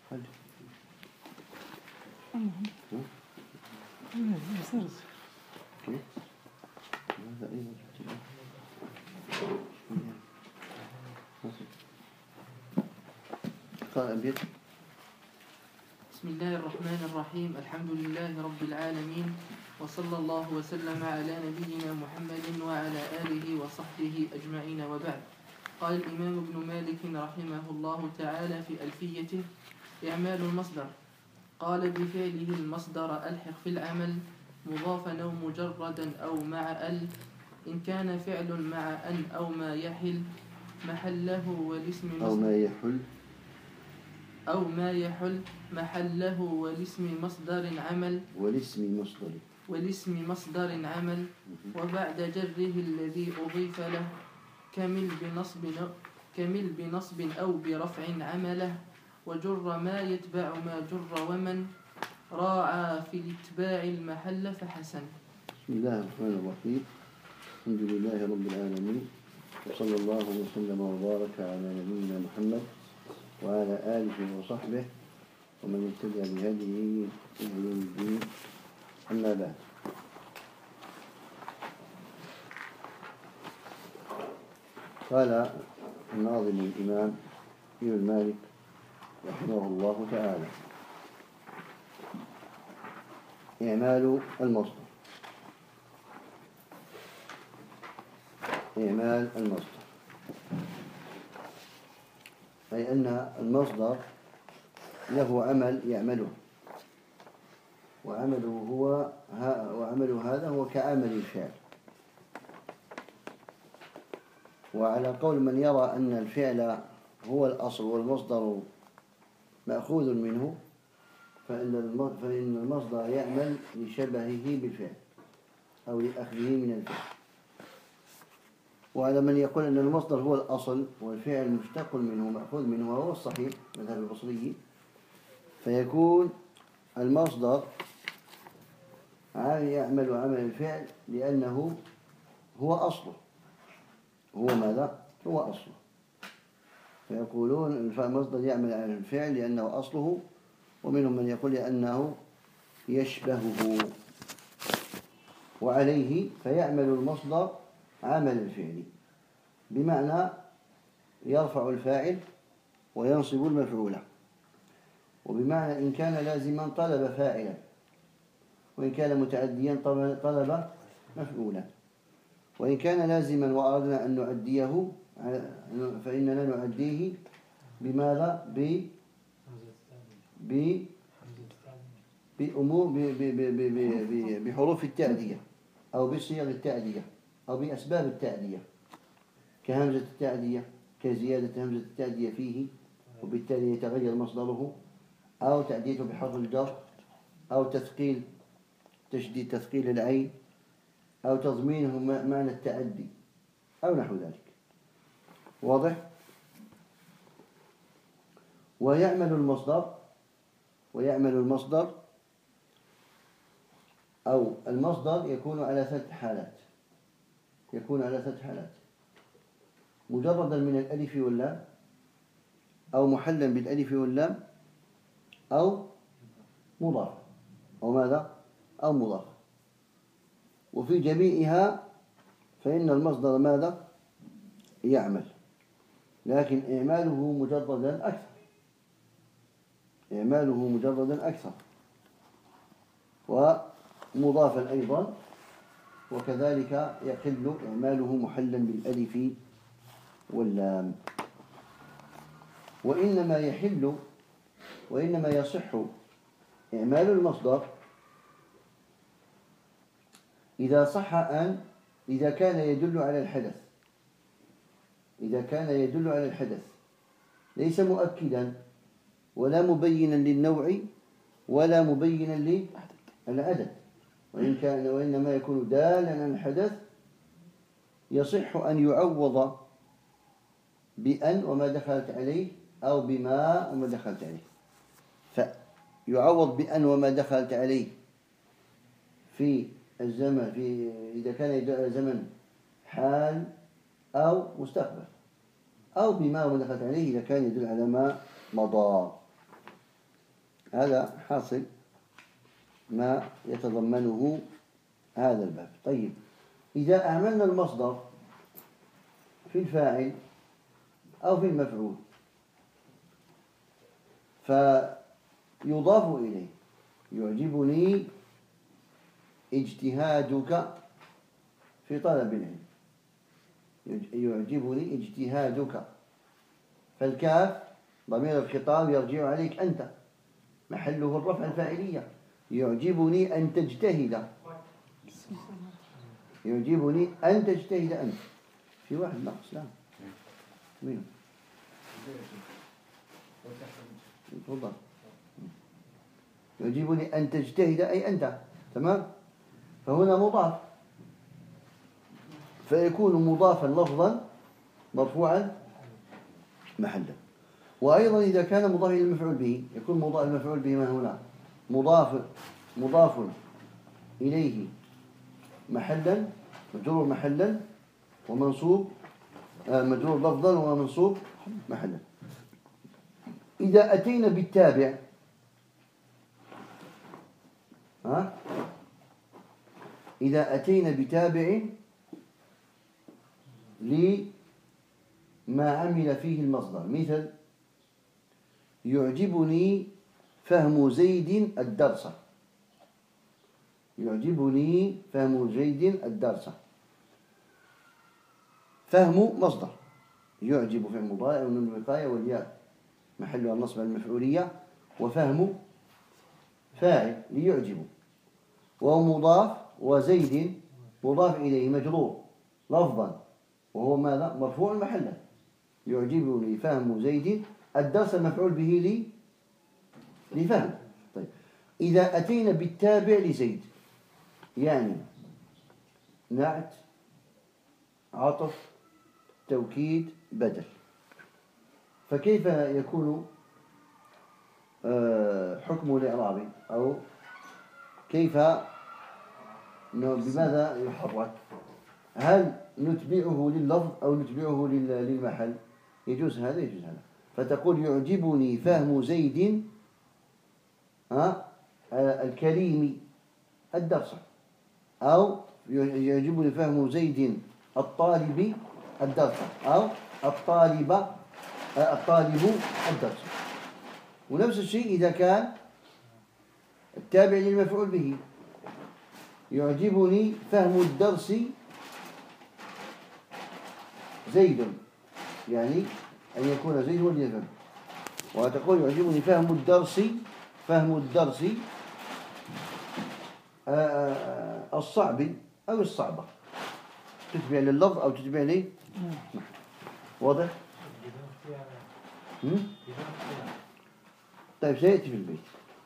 بسم الله الرحمن الرحيم. الحمد لله رب العالمين، وصلى الله وسلم على نبينا محمد وعلى آله وصحبه أجمعين، وبعد. قال الإمام ابن مالك رحمه الله تعالى في ألفيته: إعمال المصدر. قال: بفعله المصدر ألحق في العمل مضافا أو مجردا أو مع إن كان فعل مع أن أو ما يحل محله والاسم أو ما يحل محله والاسم مصدر عمل وبعد جره الذي أضيف له كمل بنصب أو برفع عمله، وجر ما يتبع ما جر ومن راعى في الاتباع المحل فحسن. بسم الله الرحمن الرحيم. الحمد لله رب العالمين، وصلى الله وسلم وبارك على نبينا محمد وعلى آله وصحبه ومن اهتدى بهديه إلى يوم الدين. أما بعد، قال الناظم الإمام ابن مالك رحمه الله تعالى: إعمال المصدر. أي أن المصدر له عمل يعمله، وعمل هذا هو كعمل الفعل. وعلى قول من يرى أن الفعل هو الأصل والمصدر مأخوذ منه، فإن المصدر يعمل لشبهه بالفعل أو لأخذه من الفعل. وعلى من يقول أن المصدر هو الأصل والفعل مشتق منه مأخوذ منه، وهو الصحيح مذهب البصري، فيكون المصدر يعمل عمل الفعل لأنه هو أصله. هو ماذا؟ هو أصله. فيقولون المصدر يعمل عمل الفعل لأنه أصله، ومنهم من يقول لأنه يشبهه، وعليه فيعمل المصدر عمل الفعل، بمعنى يرفع الفاعل وينصب المفعول، وبمعنى إن كان لازما طلب فاعلا، وإن كان متعديا طلب مفعولا. وإن كان لازما وأردنا أن نؤديه فإننا نؤديه بماذا؟ بحروف التأدية أو بصيغ التأدية أو بأسباب التأدية، كهمزة التأدية، كزيادة همزة التأدية فيه وبالتالي يتغير مصدره، أو تأديته بحرف الجر، أو تشديد تثقيل العين، أو تضمينه معنى التأدي، أو نحو ذلك. واضح؟ ويعمل المصدر أو المصدر يكون على ثلاث حالات: مجردا من الألف واللام، أو محلا بالألف واللام، أو مضاف، أو ماذا؟ أو مضاف. وفي جميعها فإن المصدر ماذا؟ يعمل، لكن إعماله مجردا أكثر، ومضافا أيضا، وكذلك يقل إعماله محلا بالألف واللام. وإنما يصح إعمال المصدر إذا كان يدل على الحدث، ليس مؤكدا ولا مبينا للنوع ولا مبينا للعدد، وإنما يكون دالا على الحدث، يصح أن يعوض بأن وما دخلت عليه، أو بما وما دخلت عليه. فيعوض بأن وما دخلت عليه في الزمن، إذا كان يدل على زمن حال أو مستقبل، أو بما وما دخلت عليه إذا كان يدل على ما مضى. هذا حاصل ما يتضمنه هذا الباب. طيب، إذا أعملنا المصدر في الفاعل أو في المفعول فيضاف إليه: يعجبني اجتهادك في طلب العلم. يعجبني اجتهادك، فالكاف ضمير الخطاب يرجع عليك أنت، محله الرفع الفاعلية. يعجبني أن تجتهد، يعجبني أن تجتهد أنت. في واحد نقص، لا مين؟ تفضل. يعجبني أن تجتهد أي أنت، تمام. فهنا مضاف، فيكون مضافا لفظا مرفوعا محلا. وأيضا إذا كان مضاف إلى المفعول به يكون مضاف المفعول به من هنا مضاف إليه محلا، مجرور محلا، ومنصوب مجرور لفظا ومنصوب محلا. إذا أتينا بالتابع إذا أتينا بتابع لما عمل فيه المصدر، مثل يعجبني فهم زيد الدرس. يعجبني فهم زيد الدرس. فهم مصدر، يعجب فعل مضارع ومن الوقاية والياء محلها النصب المفعولية، وفهم فاعل ليعجب، ومضاف، وزيد مضاف إليه مجرور لفظا وهو ماذا؟ مرفوع محلا. يعجبني فهم زيد الدرس مفعول به لفهم. طيب، إذا أتينا بالتابع لزيد يعني نعت عطف توكيد بدل، فكيف يكون حكم الإعراب، أو كيف بماذا يحرك؟ هل نتبعه لللفظ أو نتبعه للمحل؟ يجوز هذا يجوز هذا. فتقول يعجبني فهم زيد الكريم الدرس، أو يعجبني فهم زيد الطالب الدرس، أو الطالب الدرس. ونفس الشيء إذا كان التابع للمفعول به. يعجبني فهم الدرس زيد، يعني أن يكون زيد هو اللي يفهم. وتقول يعجبني فهم الدرس الصعب أو الصعبة، تتبع لللفظ أو تتبع لي. واضح؟ طيب، سيأتي في البيت.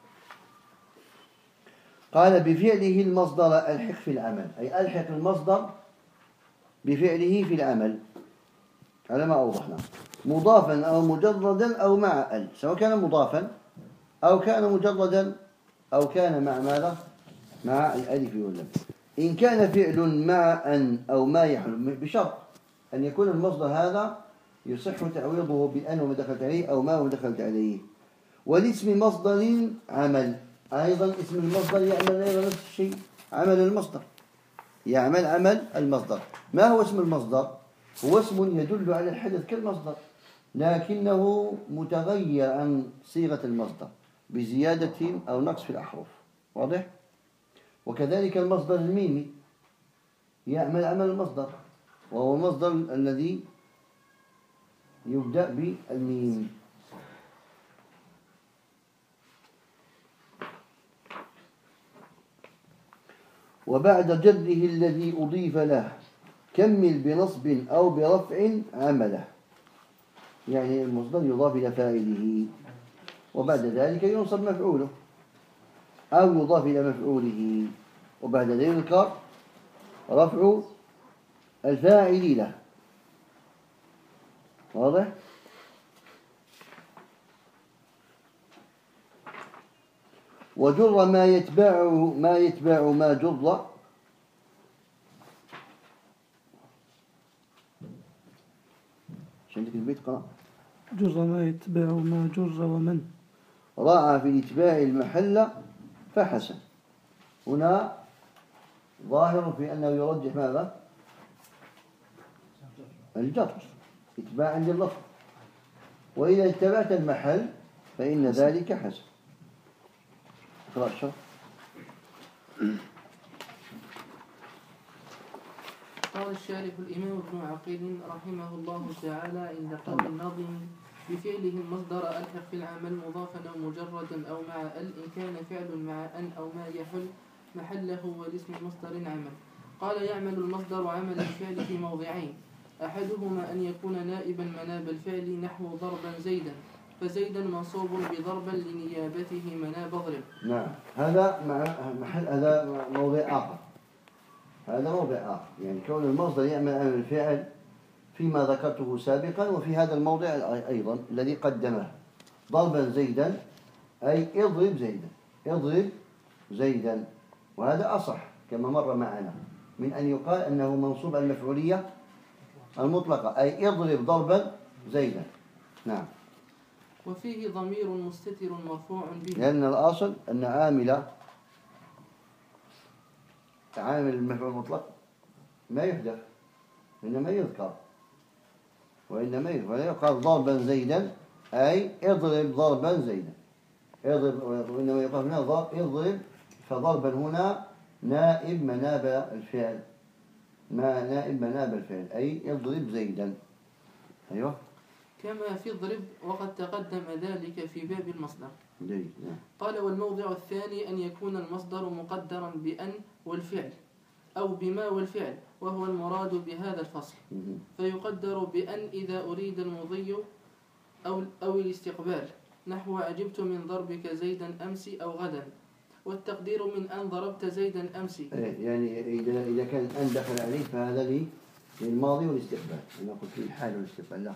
قال بفعله المصدر ألحق في العمل، أي ألحق المصدر بفعله في العمل على ما أوضحنا، مضافا أو مجردا أو مع ال، سواء كان مضافا أو كان مجردا أو كان مع ماذا؟ مع الألف واللام. إن كان فعل مع أن أو ما يحل، بشرط أن يكون المصدر هذا يصح تعويضه بأن وما دخلت عليه أو ما دخلت عليه. والاسم مصدر عمل، أيضا اسم المصدر يعمل أيضا نفس الشيء، عمل المصدر، يعمل عمل المصدر. ما هو اسم المصدر؟ هو اسم يدل على الحدث كالمصدر، لكنه متغير عن صيغة المصدر بزيادة أو نقص في الأحرف. واضح؟ وكذلك المصدر الميمي يعمل عمل المصدر، وهو المصدر الذي يبدأ بالميم. وبعد جره الذي أضيف له كمل بنصب أو برفع عمله، يعني المصدر يضاف إلى فاعله وبعد ذلك ينصب مفعوله أو يضاف إلى مفعوله، وبعد ذلك رفع الفاعل له. واضح؟ وجر ما يتبع ما جر. عندك البيت قرأ. جر ما يتبع ما جر ومن رأى في الإتباع المحل فحسن. هنا ظاهر في أنه يرجح ماذا؟ الجر اتباعا لللفظ، وإذا اتبعت المحل فإن ذلك حسن. اقرأ الشرح. قال الشارح الإمام ابن عقيل رحمه الله تعالى عند قول الناظم بفعله المصدر ألحق في العمل مضافا أو مجردا أو مع إن كان فعل مع أن أو ما يحل محله والاسم مصدر عمل. قال يعمل المصدر عمل الفعل في موضعين، أحدهما أن يكون نائبا مناب الفعل نحو ضربا زيدا، فزيدا منصوب بضربا لنيابته مناب اضرب. نعم، هذا محل، هذا موضع آخر. هذا موضع آخر، يعني كون المصدر يعمل عمل الفعل فيما ذكرته سابقا، وفي هذا الموضع أيضا الذي قدمه ضربا زيدا أي اضرب زيدا، اضرب زيدا. وهذا أصح كما مر معنا من أن يقال أنه منصوب المفعولية المطلقة، أي اضرب ضربا زيدا. نعم. وفيه ضمير مستتر مرفوع به، لأن الأصل أن عامل المفعول المطلق ما يحدث، إنما يذكر، ولا يقال ضربا زيدا أي اضرب ضربا زيدا، اضرب، وإنما يقال هنا اضرب، فضربا هنا نائب مناب الفعل، نائب مناب الفعل أي اضرب زيدا. أيوه، كما في اضرب، وقد تقدم ذلك في باب المصدر. جيد. قال والموضع الثاني أن يكون المصدر مقدرا بأن والفعل أو بما والفعل، وهو المراد بهذا الفصل، فيقدر بأن إذا أريد المضي أو الاستقبال نحو عجبت من ضربك زيدا أمس أو غدا، والتقدير من أن ضربت زيدا أمس. يعني إذا كان أن دخل عليه فهذا للماضي والاستقبال. أنا قلت للحال والاستقبال، لا.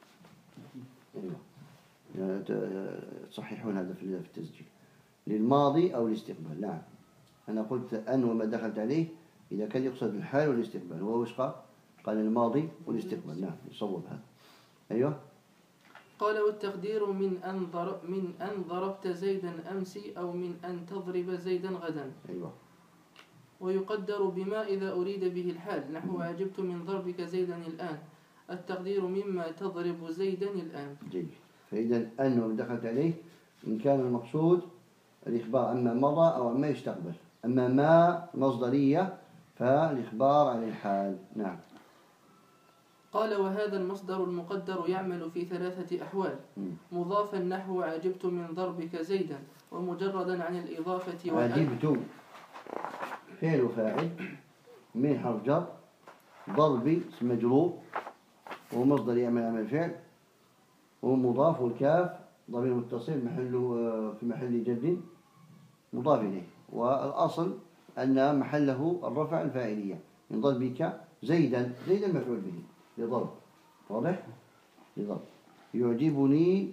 أيوه، تصححون هذا في التسجيل، للماضي أو الاستقبال. نعم، أنا قلت أن وما دخلت عليه إذا كان يقصد الحال والاستقبال، وهو وش قال الماضي والاستقبال. نعم، يصوب هذا. أيوه. قال والتقدير من أن ضربت زيدا أمس أو من أن تضرب زيدا غدا. أيوه. ويقدر بما إذا أريد به الحال نحو عجبت من ضربك زيدا الآن، التقدير مما تضرب زيدا الآن. جيد. فإذا أن وما دخلت عليه إن كان المقصود الإخبار عما مضى أو عما يستقبل، أما ما مصدرية فالإخبار عن الحال. نعم. قال وهذا المصدر المقدر يعمل في 3 أحوال، مضافا نحو عجبت من ضربك زيدا، ومجردا عن الإضافة عجبت فعل فاعل من حرف جر، ضربي اسم مجرور ومصدر يعمل عمل الفعل، ومضاف والكاف ضمير متصل في محل جر مضاف إليه، والأصل أن محله الرفع الفاعلية من ضربك زيدا مفعول به لضرب، واضح؟ لضرب. يعجبني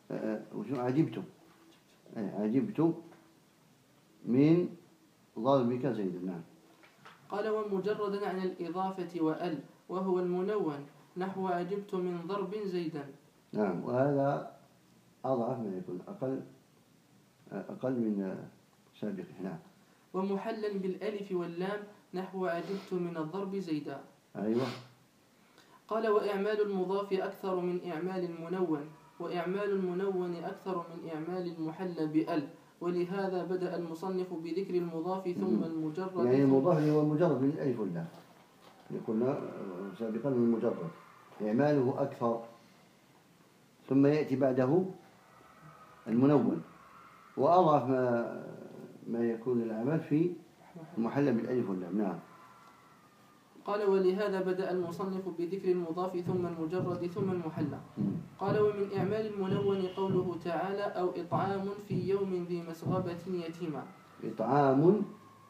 عجبت من ضربك زيدا. نعم. قال ومجردا عن الإضافة وأل، وهو المنون نحو عجبت من ضرب زيدا. نعم، وهذا أضعف من يكون أقل من سابقه. نعم. ومحلا بالألف واللام نحو عجبت من الضرب زيدا. أيوة. قال وإعمال المضاف أكثر من إعمال المنون، وإعمال المنون أكثر من إعمال المحل بأل، ولهذا بدأ المصنف بذكر المضاف ثم المجرد. يعني المضاف هو المجرد من الألف واللام، قلنا سابقا من المجرد إعماله أكثر، ثم يأتي بعده المنون، وأضعف ما يكون العمل في المحل بالألف واللام. نعم. قال ولهذا بدأ المصنف بذكر المضاف ثم المجرد ثم المحل. قال ومن إعمال المنون قوله تعالى أو إطعام في يوم ذي مسغبة يتيما. إطعام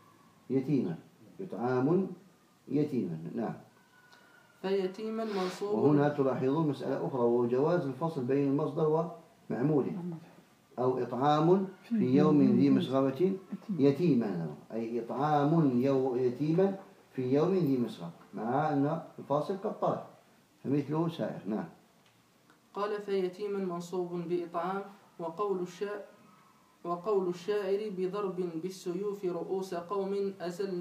يتيما. نعم. فيتيما منصوب. وهنا تلاحظون مسألة أخرى، وهو جواز الفصل بين المصدر ومعموله. أو إطعام في يوم ذي مسغبة يتيما، أي إطعام يتيما في يوم ذي مسغبة، مع أن الفاصل قد طال فمثله سائر. نعم. قال فيتيما منصوب بإطعام، وقول الشاء وقول الشاعر بضرب بالسيوف رؤوس قوم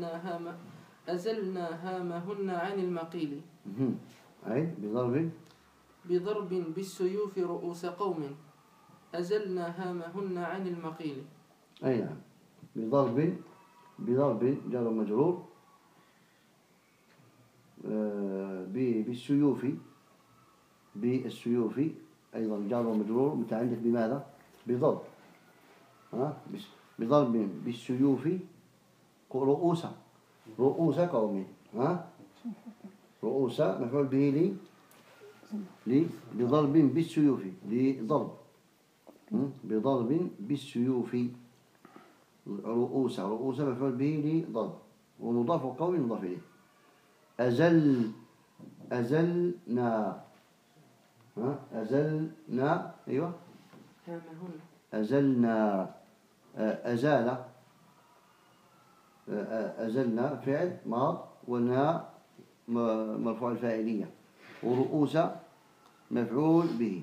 أزلنا هامهن عن المقيل. أي بضرب بالسيوف رؤوس قوم أزلنا هامهن عن المقيل. أي نعم. بضرب جار مجرور بالسيوف أيضا جار مجرور متعلق بماذا؟ بضرب. بضرب بالسيوف رؤوس قوم. رؤوس مفعول به بضرب بالسيوف لضرب. بضرب بالسيوف رؤوس مفعول به لضرب ومضاف قوم مضاف إليه. أزلنا أيوة أزلنا أزلنا فعل ماض والنا مرفوع الفاعلية ورؤوس مفعول به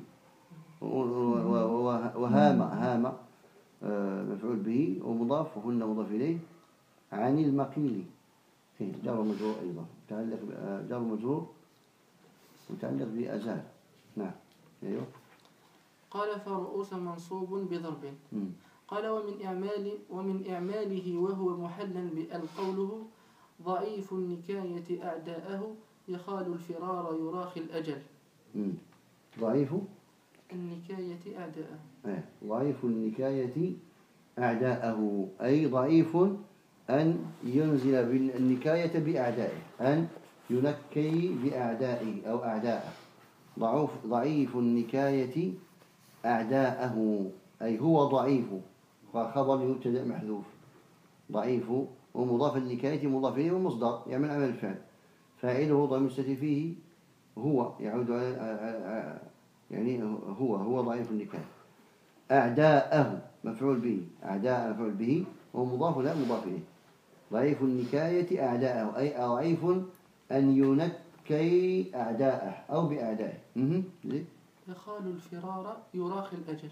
وهام مفعول به ومضاف وهن مضاف إليه عن المقيل. جار مجرور أيضا متعلق جار مجرور متعلق بأزال. نعم. أيوه. قال فرؤوس منصوب بضرب. قال ومن إعماله وهو محلا قوله ضعيف النكاية أعداءه يخال الفرار يراخي الأجل. ضعيف النكاية أعداءه. ضعيف النكاية أعداءه أي ضعيف أن ينزل بالنكاية بأعدائه أن ينكي بأعدائه أو أعداءه. ضعيف النكاية أعداءه أي هو ضعيف وخبر يبتدأ محذوف. ضعيف ومضاف النكاية مضاف إليه ومصدر يعمل عمل الفعل فاعله ضمير مستتر فيه هو يعود على يعني هو ضعيف النكاية. أعداءه مفعول به أعداء مفعول به ومضاف لا مضاف إليه. ضعيف النكاية أعداءه أي ضعيف أن ينكي أعداءه أو بأعدائه. يخال الفرار يراخي الأجل.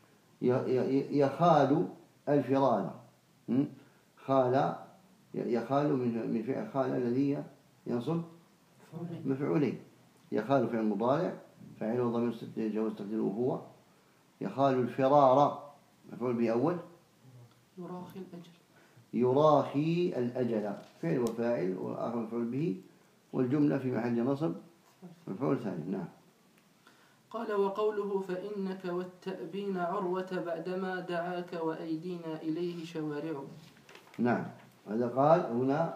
يخال الفرار خال يخال من فعل خال الذي ينصب مفعولين. يخال فعل مضارع فاعله ضمير جواز تقديره هو. يخال الفرار مفعول به أول يراخي الأجل فعل وفاعل وآخر مفعول به والجملة في محل نصب مفعول ثاني. نعم. قال وقوله فإنك والتأبين عروة بعدما دعاك وأيدينا إليه شوارع. نعم. هذا قال هنا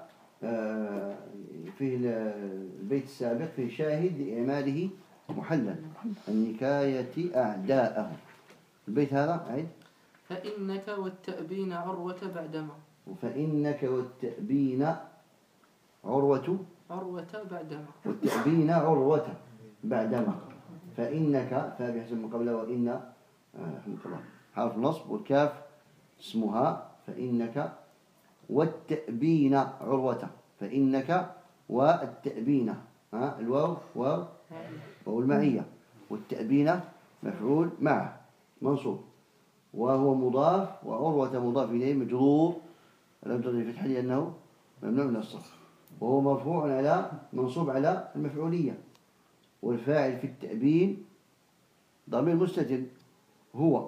في البيت السابق في شاهد لإعماله محلا النكاية أعداءه. البيت هذا عيد فإنك والتأبين عروة بعدما. فإنك والتأبين عروة بعدما. والتأبين عروة بعدما. فإنك فبحسب ما قبله وإن رحمك الله حرف نصب والكاف اسمها فإنك والتأبين عروة. فإنك والتأبين الواو والمعية والتأبين مفعول معه منصوب وهو مضاف وعروة مضاف إليه مجرور لم تضيف فتح لأنه ممنوع من الصرف وهو مرفوع على منصوب على المفعولية والفاعل في التأبين ضمير مستتر هو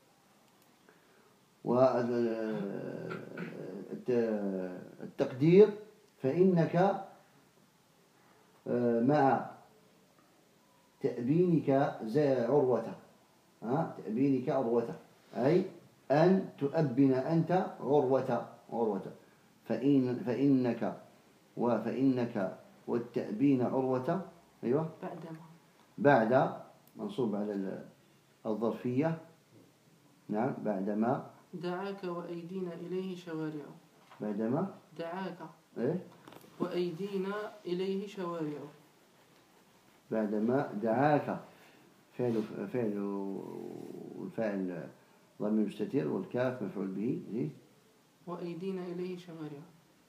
والتقدير فإنك مع تأبينك عروة تأبينك عروة أي أن تؤبن أنت عروة فإنك والتأبين عروة أيوة بعد منصوب على الظرفية. نعم. بعدما دعاك وأيدينا إليه شوارع. بعدما دعاك وأيدينا إليه شوارع. بعدما دعاك فعل الفاعل ضمير مستتر والكاف مفعول به وأيدينا إليه شوارع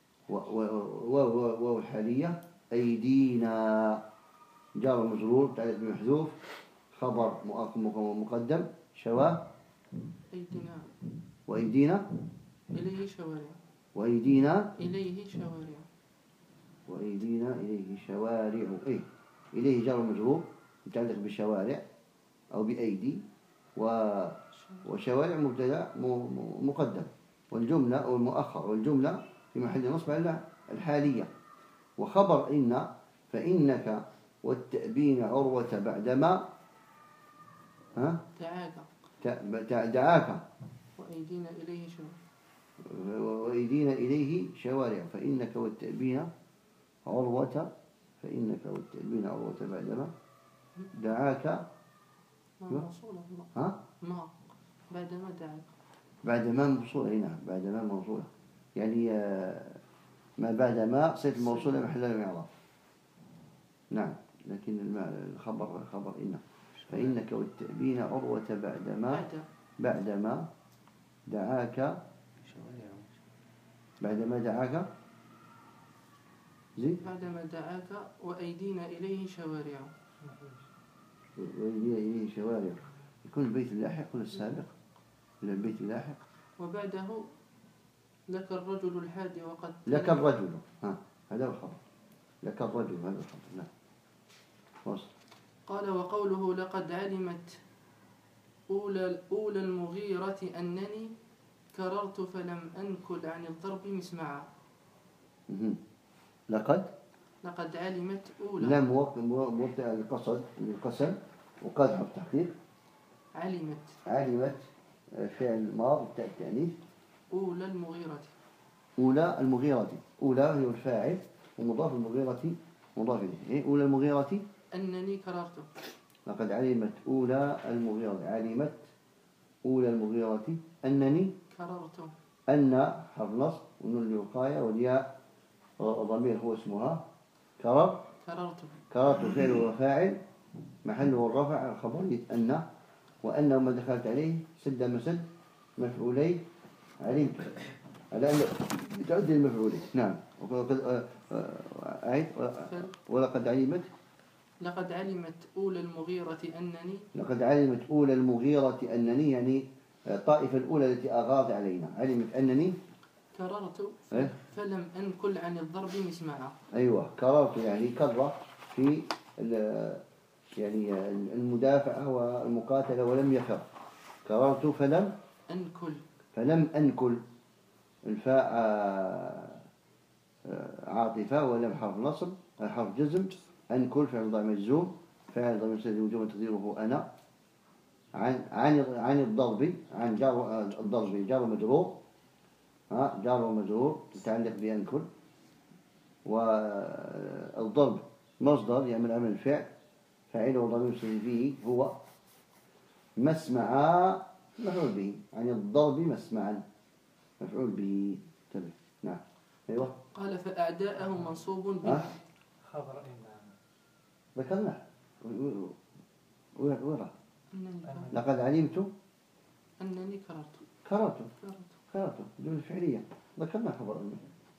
والحالية أيدينا جار مجرور تعرف بمحذوف خبر مقدم شوا أيدينا وأيدينا إليه شوارع. وأيدينا إليه شوارع. وأيدينا إليه شوارع. إيه إليه جار مجرور متعلق بشوارع أو بأيدي وشوارع مبتدأ مقدم والجملة أو المؤخر والجملة في محل نصب على الحالية وخبر إن فإنك والتأبين عروة بعدما دعاك وأيدينا إليه شوارع. وأيدينا إليه شوارع فإنك والتأبين عروة بعدما دعاك موصولة. ما بعدما دعاك. بعدما موصولة هنا بعدما موصولة يعني ما بعدما صيغة الموصولة محلها من الإعراب. نعم لكن الخبر إن فإنك والتأبين عروة بعدما دعاك بعدما دعاك وأيدينا إليه شوارع. وأيدينا إليه شوارع يكون البيت اللاحق ولا السابق إلى البيت اللاحق. وبعده لك الرجل الحادي وقد لك الرجل هذا هو الخبر لك الرجل هذا الخبر. نعم قال وقوله لقد علمت أولى المغيرة أنني كررت فلم أنكل عن الضرب مسمعا. لقد علمت أولى لم موطئ القسم وقد حرف تحقيق. علمت فعل ماض التأنيث. أولى المغيرة أولى هي الفاعل ومضاف المغيرة مضاف إليه. أولى المغيرة أنني كررت. لقد علمت أولى المغيرة أنني كررت. أن حرف نصب ونون الوقاية والياء ضمير هو اسمها. كررت فعل وفاعل محله الرفع خبرية أن وأن ما دخلت عليه سد مسد مفعولي علمت على أن تعد المفعولين. نعم ولقد علمت أولى المغيرة أنني يعني الطائفة الأولى التي أغارت علينا علمت أنني كررت فلم أنكل عن الضرب مسمعا. أيوة كررت يعني كرر في يعني المدافعة والمقاتلة ولم يكر. كررت فلم أنكل الفاء عاطفة ولم حرف نصب حرف جزم. أنكل فعل ضمير مجزوم فاعل ضمير مستتر وجوبا تقديره أنا. عن الضرب عن جار ومجرور جار ومجرور متعلق بأنكل. والضرب مصدر يعمل عمل الفعل فاعله ضمير مستتر فيه هو مسمعا مفعول به. عن الضرب مسمعا مفعول به. تمام. نعم أيوة. قال فأعداءه منصوب خبر إن ذكرنا وين لقد علمت أنني كررت جملة فعلية ذكرنا خبر إن.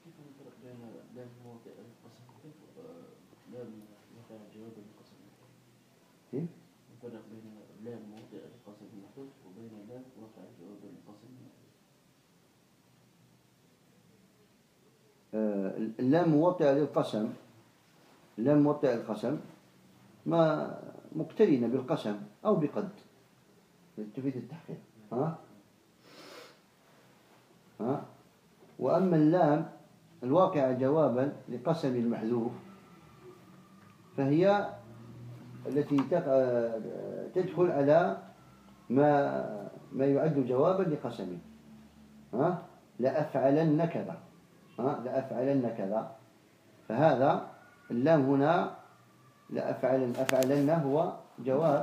كيف؟ الفرق بين لام موضع القسم المحذوف وبين لام وقع جواب القسم. اللام موطئ للقسم ما مقترنة بالقسم أو بقد تفيد التحقيق. وأما اللام الواقعة جوابا لقسم المحذوف فهي التي تدخل على ما يعد جوابا لقسمه. لأفعلن كذا فهذا اللام هنا أفعلن هو جواب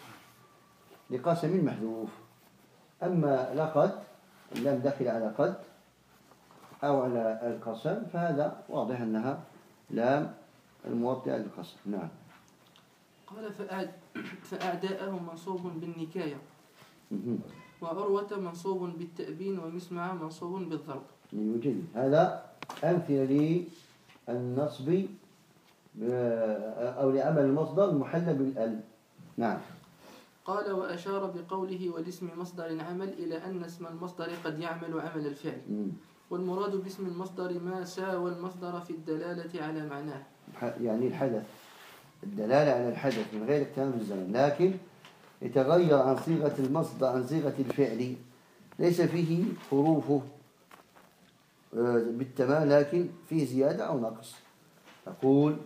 لقسم محذوف. أما لقد اللام داخل على قد أو على القسم فهذا واضح أنها لام الموطئة للقسم. نعم. قال فأعداءه منصوب بالنكاية وعروة منصوب بالتأبين ومسمع منصوب بالضرب. يوجد هذا أمثلة للنصب أو لعمل المصدر محل بالأل. نعم. قال وأشار بقوله والاسم مصدر عمل إلى أن اسم المصدر قد يعمل عمل الفعل، والمراد باسم المصدر ما ساوى المصدر في الدلالة على معناه، يعني الحدث، الدلالة على الحدث من غير اكتمال الزمن، لكن يتغير عن صيغة المصدر عن صيغة الفعل، ليس فيه حروفه بالتمام، لكن فيه زيادة أو نقص. أقول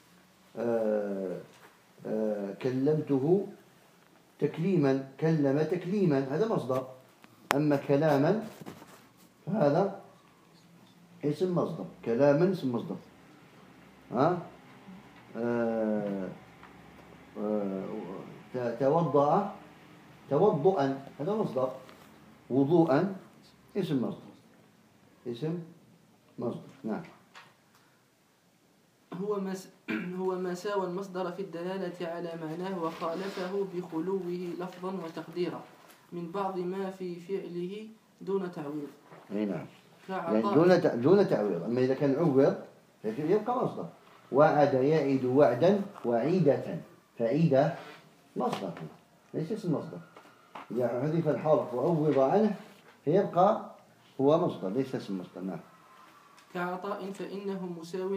كلمته تكليما، كلم تكليما، هذا مصدر. أما كلاما فهذا اسم مصدر، كلاما اسم مصدر. توضأ توضؤا، هذا مصدر. وضوءا اسم مصدر، اسم مصدر. نعم. هو ما ساوى المصدر في الدلالة على معناه وخالفه بخلوه لفظا وتقديرا من بعض ما في فعله دون تعويض. أي نعم، يعني دون تعويض. أما إذا كان عوض يبقى مصدر. وعد يعد وعدا وعيدة، فعيدة مصدر ليس اسم مصدر. إذا حذف الحرف وعوض عنه فيبقى هو مصدر ليس اسم مصدر. نعم. كعطاء فإنه مساو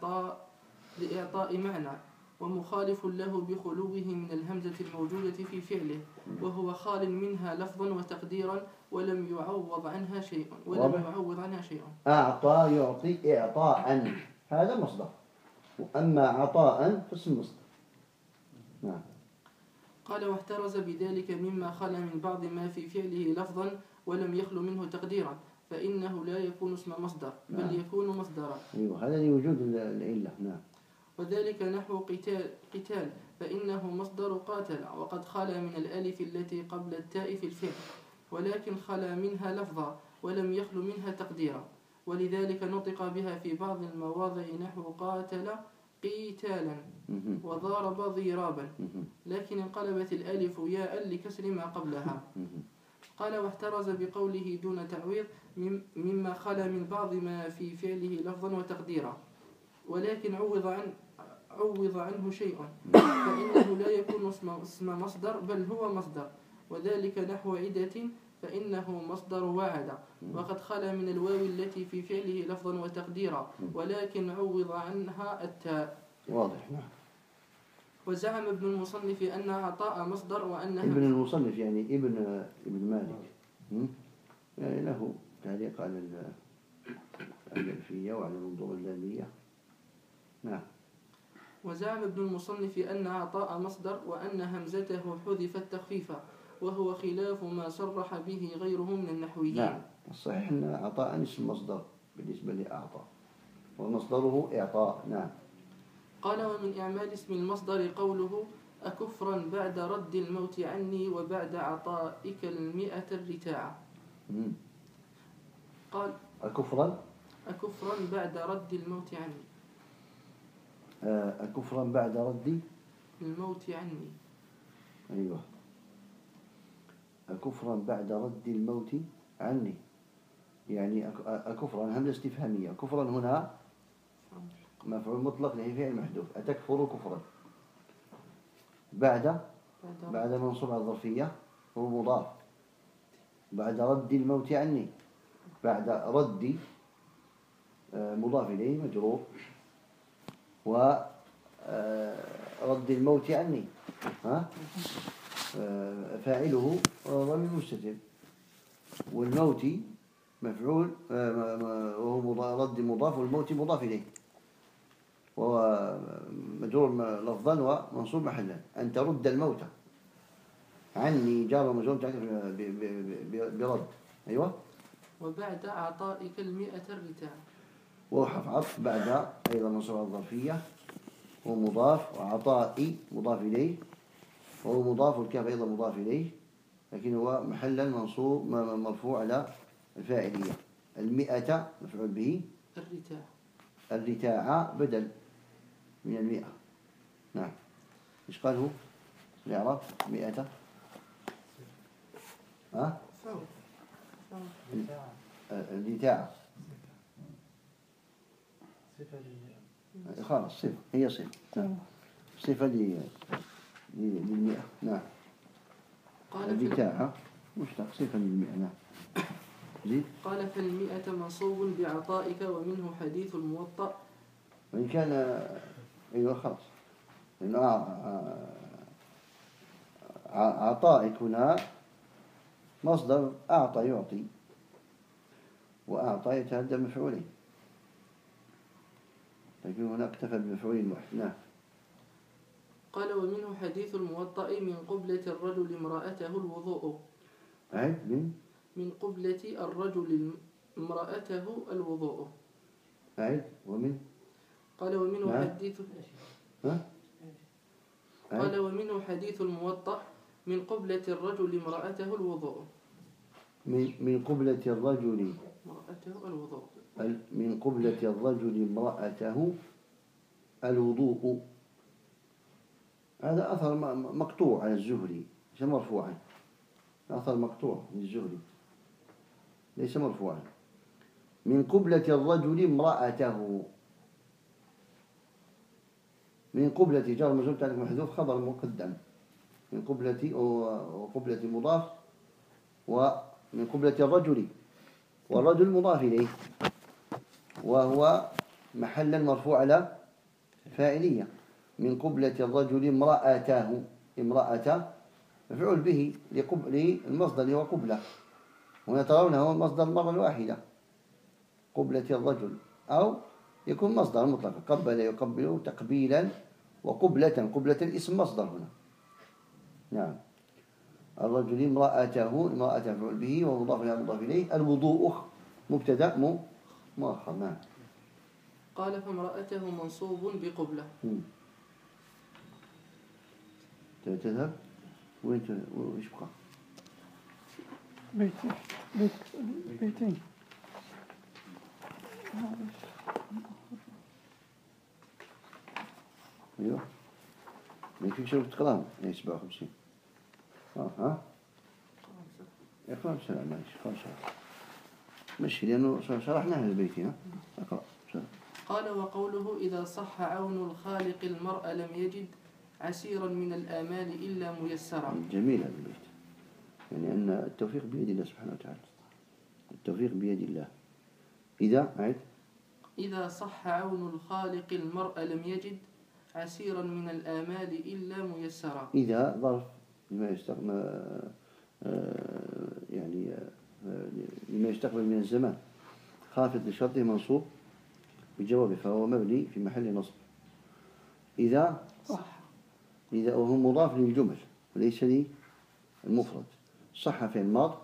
لإعطاء معنى ومخالف له بخلوه من الهمزة الموجودة في فعله، وهو خال منها لفظا وتقديرا ولم يعوض عنها شيء. أعطى يعطي إعطاء، هذا مصدر. وأما عطاء فاسم مصدر. نعم. قال واحترز بذلك مما خلا من بعض ما في فعله لفظا ولم يخل منه تقديرا، فإنه لا يكون اسم مصدر بل يكون مصدرا. أيوه، هذا لوجود العلة. نعم. وذلك نحو قتال فإنه مصدر قاتل، وقد خلا من الألف التي قبل التاء في الفعل، ولكن خلا منها لفظا ولم يخل منها تقديرا، ولذلك نطق بها في بعض المواضع نحو قاتل قيتالا وضارب ضرابا، لكن انقلبت الألف ياء لكسر ما قبلها. قال واحترز بقوله دون تعويض مما خلا من بعض ما في فعله لفظا وتقديرا، ولكن عوض عنه شيء، فإنه لا يكون اسم مصدر بل هو مصدر. وذلك نحو عدة فإنه مصدر وعد، وقد خلا من الواو التي في فعله لفظا وتقديرا، ولكن عوض عنها التاء. واضح. نعم. وزعم ابن المصنف أن عطاء مصدر وأن ابن المصنف يعني ابن مالك، يعني له تعليق على الألفية وعلى المنظومة اللامية. نعم. وزعم ابن المصنف أن عطاء مصدر وأن همزته حذفت تخفيفا، وهو خلاف ما صرح به غيره من النحويين. نعم. الصحيح أن عطاء اسم مصدر بالنسبة لأعطى، ومصدره إعطاء. نعم. قال ومن إعمال اسم المصدر قوله أكفرا بعد رد الموت عني وبعد عطائك 100 الرتاعة. قال أكفرا بعد رد الموت عني. أكفرا بعد رد الموت عني. أيوة. أكفرا بعد رد الموت عني، يعني أكفرا همزة استفهامية. كفرا هنا مفعول مطلق لفعل محذوف. أتكفر كفرا بعد منصوب على الظرفية هو مضاف. بعد رد الموت عني، بعد رد مضاف إليه مجرور، ورد الموت عني فاعله ضمير مستتر، والموت مفعول وهو رد مضاف، والموت مضاف إليه وهو مجرور لفظا ومنصوب محلا. أن ترد الموت عني جار ومجرور برد. أيوة. وبعد عطائك 100 الرتاع، وحرف عطف بعد أيضا منصوب على الظرفية ومضاف، وعطائي مضاف إليه وهو مضاف، والكاف أيضا مضاف إليه، لكن هو محلا منصوب مرفوع على الفاعلية. 100 مفعول به، الرتاع بدل من 100. نعم. إيش قال هو الإعراب 100 الرتاع خلاص صفة، هي صفة. صفة للمئة. نعم. قال بتاعها مشتق صفة للمئة. نعم. زيد. قال فالمئة منصوب بعطائك ومنه حديث الموطأ. وإن كان أيوة خلاص، لأنه عطائك هنا مصدر أعطى يعطي، وأعطى يتعدى مفعولين، لكن هنا اكتفى بمفعول واحد. نعم. قال ومنه حديث الموطأ من قبلة الرجل امرأته الوضوء. من قبلة الرجل امرأته الوضوء. ومن قال ومنه نعم. حديث قال ومنه حديث الموطأ من قبلة الرجل امرأته الوضوء. من قبلة الرجل امرأته الوضوء. من قبلة الرجل امرأته الوضوء. هذا أثر مقطوع على الزهري، ليس مرفوعا. أثر مقطوع للزهري ليس مرفوعا. من قبلة الرجل امرأته، من قبلة جار مجرور تعرف محذوف خبر مقدم، من قبلة وقبلة مضاف، ومن قبلة الرجل، والرجل مضاف إليه، وهو محلا مرفوع على فاعلية. من قبلة الرجل امرأته، امرأة مفعول به للمصدر وقبلة، هنا ترونه المصدر مرة واحدة قبلة الرجل، أو يكون مصدر مطلق قبل يقبل تقبيلا، وقبلة قبلة اسم مصدر هنا. نعم. الرجل امرأته، امرأة مفعول به ومضاف إلى مضاف إليه. الوضوء مبتدأ مؤخر. نعم. قال فامرأته منصوب بقبلة. تذهب وين وش بقى؟ بيتين. ايوه ما يكفيك شرط كلام 57. ها اقرأ بسرعة ماشي. ماشي لأنه شرحناها البيتين. اقرأ بسرعة. قال وقوله إذا صح عون الخالق المرء لم يجد عسيرا من الآمال إلا ميسرا. جميل هذا البيت، يعني أن التوفيق بيد الله سبحانه وتعالى، التوفيق بيد الله. إذا صح عون الخالق المرء لم يجد عسيرا من الآمال إلا ميسرا. إذا ظرف لما يستقبل يعني لما يستقبل من الزمان، خافض لشرطه منصوب بجوابه، فهو مبني في محل نصب. إذا وهو مضاف للجمل وليس للمفرد. صح في الماض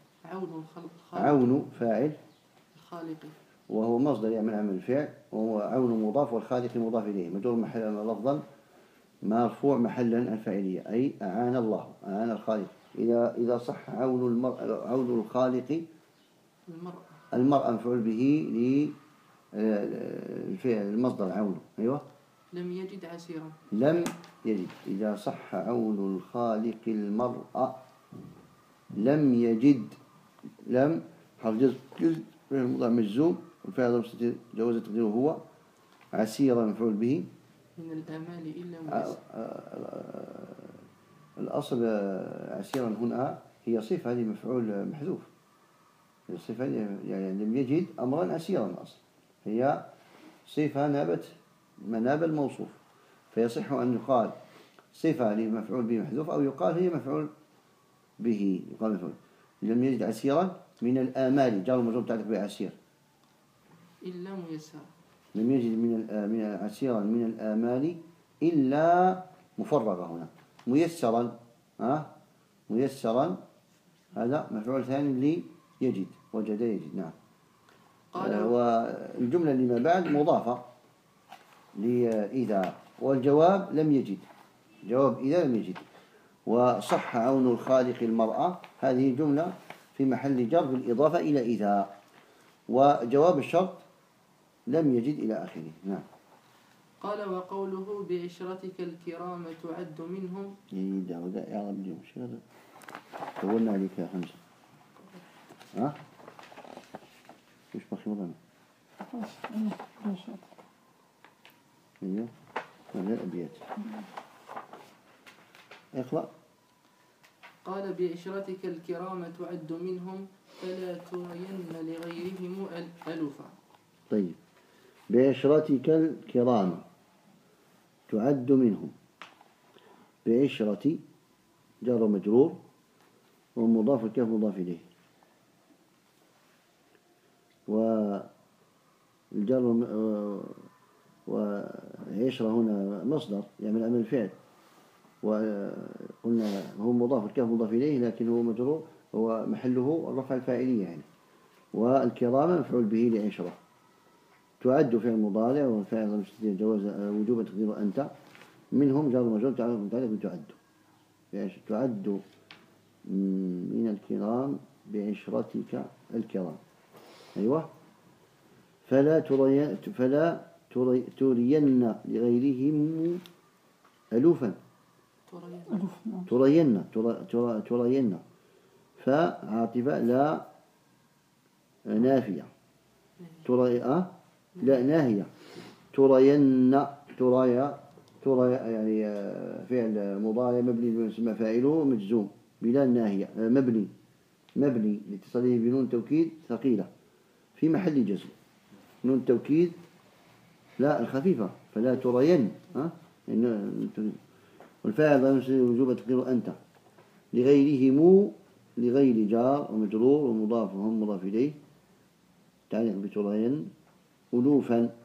عون فاعل الخالق، وهو مصدر يعمل عمل الفعل، وهو عون مضاف والخالق مضاف إليه مجرور محلا لفظا مرفوع محلا الفاعلية، أي أعان الله، أعان الخالق. إذا صح عون الخالق المرأة مفعول به للفعل المصدر عونه. أيوة. لم يجد عسيرا. لم يجد. إذا صح عون الخالق المرأة لم يجد. لم حرف جزء مضارع مجزوم والفعل جواز تقديره هو عسيرا مفعول به من الآمال إلا ميسرا. الأصل عسيرا هنا هي صفة لمفعول محذوف، الصفة يعني لم يجد أمرا عسيرا. الأصل هي صفة نابت مناب الموصوف، فيصح أن يقال صفة لمفعول به محذوف، أو يقال هي مفعول به. يقال مفعول لم يجد عسيرا من الآمال، جار مجرور تعرف بعسير إلا ميسرا. لم يجد من عسيرا من الآمال إلا مفرغة هنا ميسرا. ميسرا هذا مفعول ثاني ليجد، وجد يجد. نعم. والجملة اللي ما بعد مضافة لإذا، والجواب لم يجد، جواب إذا لم يجد. وصح عون الخالق المرأة هذه جملة في محل جر بالإضافة إلى إذا، وجواب الشرط لم يجد إلى آخره. نعم. قال وقوله بعشرتك الكرام تعد منهم. يا رب اليوم شو هذا طولنا عليك يا حمزة. وش بخي وضعنا؟ ايوه من الأبيات. اقرأ. قال بعشرتك الكرام تعد منهم فلا ترين لغيرهم ألوفا. طيب، بعشرتك الكرام تعد منهم. بعشرة جار مجرور ومضاف الكاف مضاف إليه، والجر وعشرة هنا مصدر يعمل عمل الفعل، وقلنا هو مضاف الكاف مضاف إليه لكن هو مجرور، هو محله الرفع الفاعلية يعني. والكرام مفعول به لعشرة. تعد فعل مضارع والفاعل ضمير جواز وجوبا تقدير أنت. منهم جار مجرور متعلق بتعد. تعد من الكرام بعشرتك الكرام. أيوة. فلا ترين لغيرهم ألوفا. ترين فعاطفة لا نافية. لا ناهية. ترى يعني فعل مضارع مبني يسمى فاعله مجزوم بلا ناهية، مبني لاتصاله بنون توكيد ثقيلة في محل جزم. نون توكيد لا الخفيفة، فلا ترين والفاعل ضمير وجوب تقدير أنت. لغيرهم لغير جار ومجرور ومضاف وهم مضاف إليه تعليق بترين. ألوفا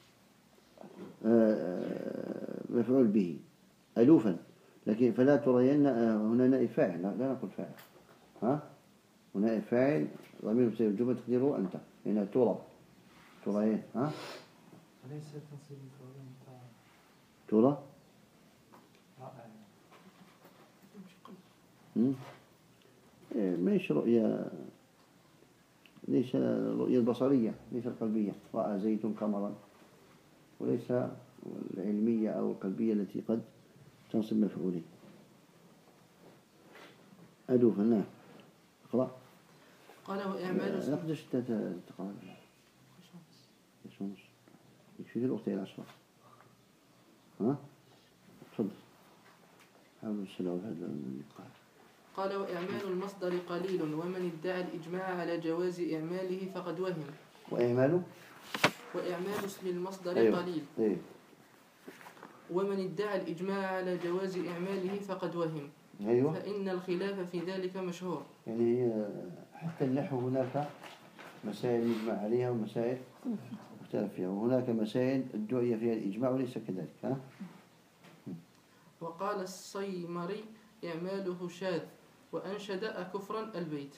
مفعول به ألوفا، لكن فلا ترين هنا نائب فاعل، لا نقول فاعل. هنا فاعل ضمير وجوب تقديره أنت هنا ترين. أليس تنصيب الفعل ترى مش رؤية، ليس الرؤية البصرية، ليس القلبية. رأى زيت قمرا، وليس العلمية أو القلبية التي قد تنصب مفعولين. ألوفا. نعم. اقرأ. قال وإعمال نقدش تقرأ يشونس يكفي الوقت إلى أسفل. تفضل. حاول السلام هذا النقاش. قال وإعمال المصدر قليل، ومن ادعى الإجماع على جواز إعماله فقد وهم. وإعمال اسم المصدر أيوة. قليل. أيوة. ومن ادعى الإجماع على جواز إعماله فقد وهم. أيوة. فإن الخلاف في ذلك مشهور. يعني حتى النحو هناك مسائل يجمع عليها ومسائل مختلف فيها، وهناك مسائل ادعي فيها الإجماع وليس كذلك. وقال الصيمري إعماله شاذ، وأنشد أكفرا البيت.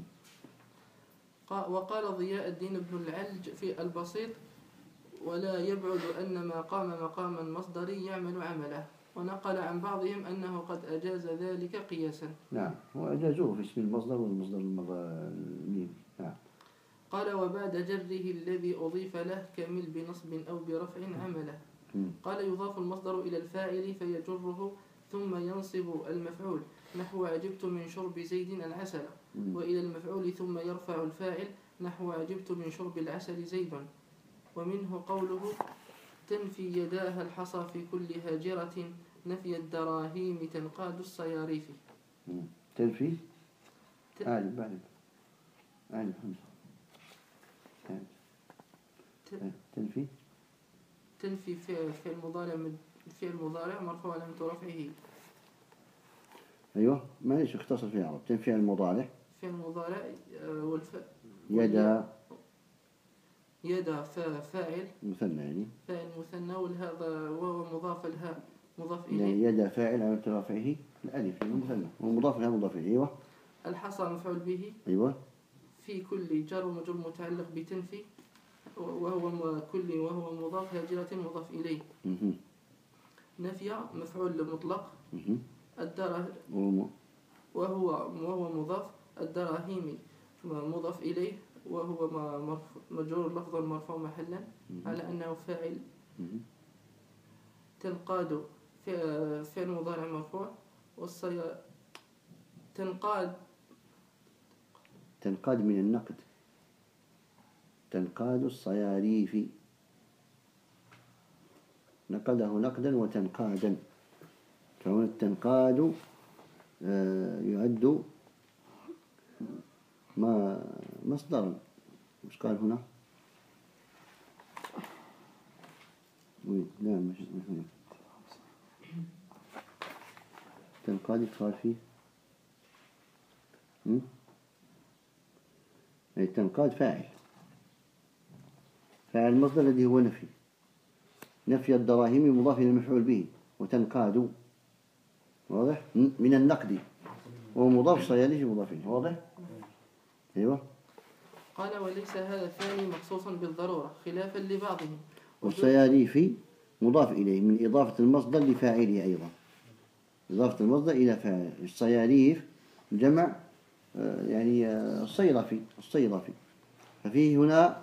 وقال ضياء الدين بن العلج في البسيط ولا يبعد أن ما قام مقاما مصدري يعمل عمله. ونقل عن بعضهم أنه قد أجاز ذلك قياسا. نعم، وأجازوه في اسم المصدر والمصدر الميم. نعم. قال وبعد جره الذي أضيف له كمل بنصب أو برفع عمله. قال يضاف المصدر إلى الفاعل فيجره ثم ينصب المفعول، نحو عجبت من شرب زيد العسل. وإلى المفعول ثم يرفع الفاعل، نحو عجبت من شرب العسل زيد. ومنه قوله تنفي يداها الحصى في كل هاجرة نفي الدراهيم تنقاد الصياريف. تنفي أعلم تنفي فعل مضارع مرفوع علامة رفعه. أيوة، معليش اختصر في عرب. تنفي المضارع فعل مضارع يدا فاعل مثنى، يعني فاعل مثنى، والهذا وهو مضاف الهاء مضاف يعني إليه. يدا فاعل على رفعه الألف مثنى ومضاف لها مضاف إليه. أيوة. الحصى مفعول به. أيوة. في كل جر ومجرور متعلق بتنفي وهو كل وهو مضاف هاجرة مضاف إليه. نفي مفعول مطلق. وهو مضاف. الدراهيم مضاف إليه وهو مجرور لفظا مرفوع محلا على أنه فاعل. تنقاد فعل مضارع مرفوع. تنقاد من النقد. تنقاد الصياريف. نقده نقدا وتنقادا. فهنا التنقاد يعد مصدرا. مش قال هنا؟ لا مش هنا. تنقاد قال فيه التنقاد فاعل المصدر الذي هو نفي الدراهم مضاف إلى المفعول به، وتنقاد واضح من النقد وهو مضاف صيالي مضاف إليه. واضح؟ أيوة. قال وليس هذا الثاني مخصوصا بالضرورة خلافا لبعضهم. والصياليفي مضاف إليه من إضافة المصدر لفاعله أيضا، إضافة المصدر إلى فاعل. الصياليف جمع يعني الصيرفي. ففيه هنا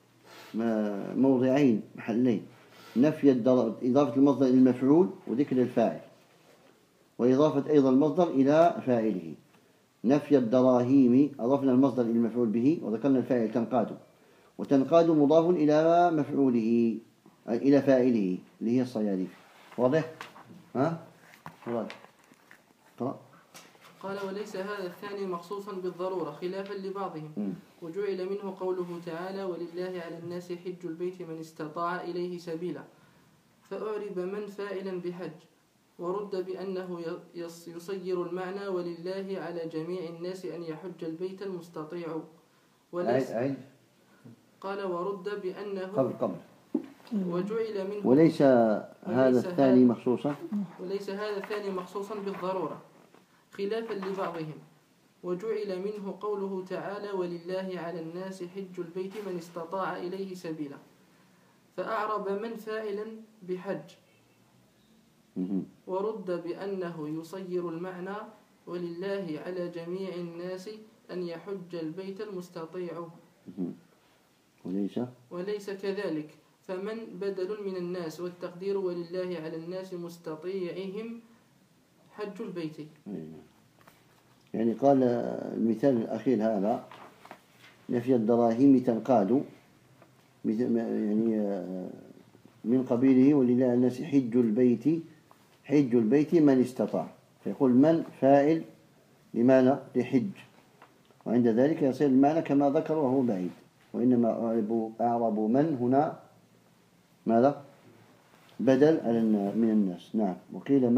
موضعين محلين: نفي إضافة المصدر إلى المفعول وذكر الفاعل، وإضافة أيضا المصدر إلى فاعله. نفي الدراهم أضفنا المصدر إلى المفعول به وذكرنا الفاعل تنقاد، وتنقاد مضاف إلى مفعوله إلى فاعله اللي هي الصياليف. واضح؟ ها؟ واضح. قال وليس هذا الثاني مخصوصا بالضرورة خلافا لبعضهم. وجعل منه قوله تعالى ولله على الناس حج البيت من استطاع إليه سبيلا، فأعرب من فاعلا بحج، ورد بأنه يصير المعنى ولله على جميع الناس أن يحج البيت المستطيع. قال ورد بأنه قبل وجعل منه وليس هذا الثاني مخصوصا بالضرورة خلافا لبعضهم. وجعل منه قوله تعالى ولله على الناس حج البيت من استطاع إليه سبيلا، فأعرب من فاعلا بحج، ورد بأنه يصير المعنى ولله على جميع الناس أن يحج البيت المستطيع. وليس كذلك، فمن بدل من الناس، والتقدير ولله على الناس مستطيعهم حج البيت. يعني قال المثال الأخير هذا نفي الدراهم تنقاد، يعني من قبيله ولله على الناس حج البيت من استطاع، فيقول من فاعل لماذا؟ لحج، وعند ذلك يصير المعنى كما ذكر وهو بعيد. وإنما أعرب من هنا ماذا؟ بدل من الناس. نعم. وقيل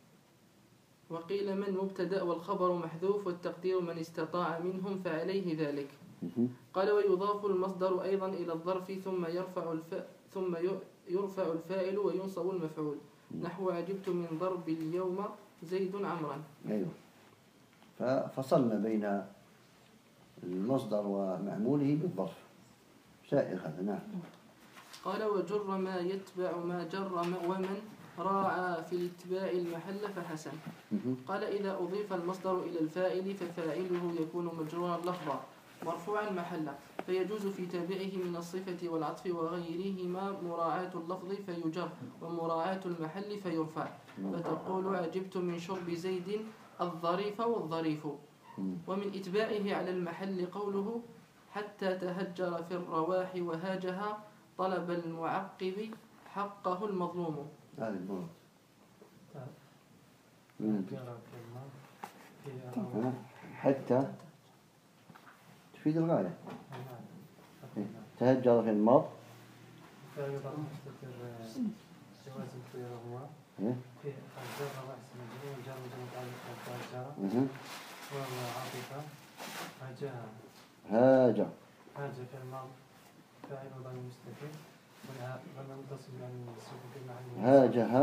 من مبتدأ والخبر محذوف والتقدير من استطاع منهم فعليه ذلك. قال ويضاف المصدر أيضا إلى الظرف ثم يرفع الفاعل وينصب المفعول، نحو عجبت من ضرب اليوم زيد عمرا. أيوه. ففصلنا بين المصدر ومعموله بالظرف سائر هذا. نعم. قال وجر ما يتبع ما جر ومن راعى في الاتباع المحل فحسن. قال إذا أضيف المصدر إلى الفاعل ففاعله يكون مجرورا لفظا مرفوعا محلا، فيجوز في تابعه من الصفة والعطف وغيرهما مراعاة اللفظ فيجر ومراعاة المحل فيرفع، فتقول عجبت من شرب زيد الظريف والظريف. ومن إتباعه على المحل قوله حتى تهجر في الرواح وهاجها طلب المعقب حقه المظلوم. هذا المرض حتى تفيد الغاية. تهجر في الماض هاجر في الماضي فاعل ضمير مستتر والمنتصب يعني الصفة المعنى هاجها